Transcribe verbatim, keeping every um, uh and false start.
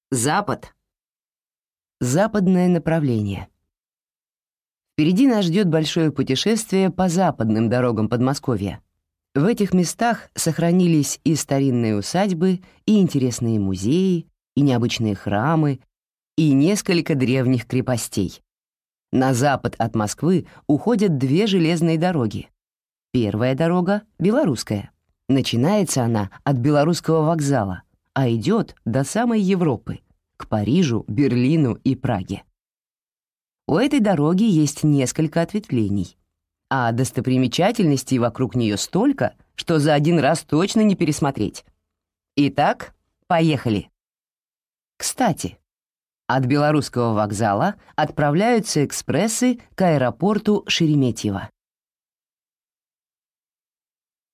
Запад. Западное направление. Впереди нас ждет большое путешествие по западным дорогам Подмосковья. В этих местах сохранились и старинные усадьбы, и интересные музеи, и необычные храмы, и несколько древних крепостей. На запад от Москвы уходят две железные дороги. Первая дорога — белорусская. Начинается она от Белорусского вокзала, а идет до самой Европы, к Парижу, Берлину и Праге. У этой дороги есть несколько ответвлений, а достопримечательностей вокруг нее столько, что за один раз точно не пересмотреть. Итак, поехали. Кстати, от Белорусского вокзала отправляются экспрессы к аэропорту Шереметьево.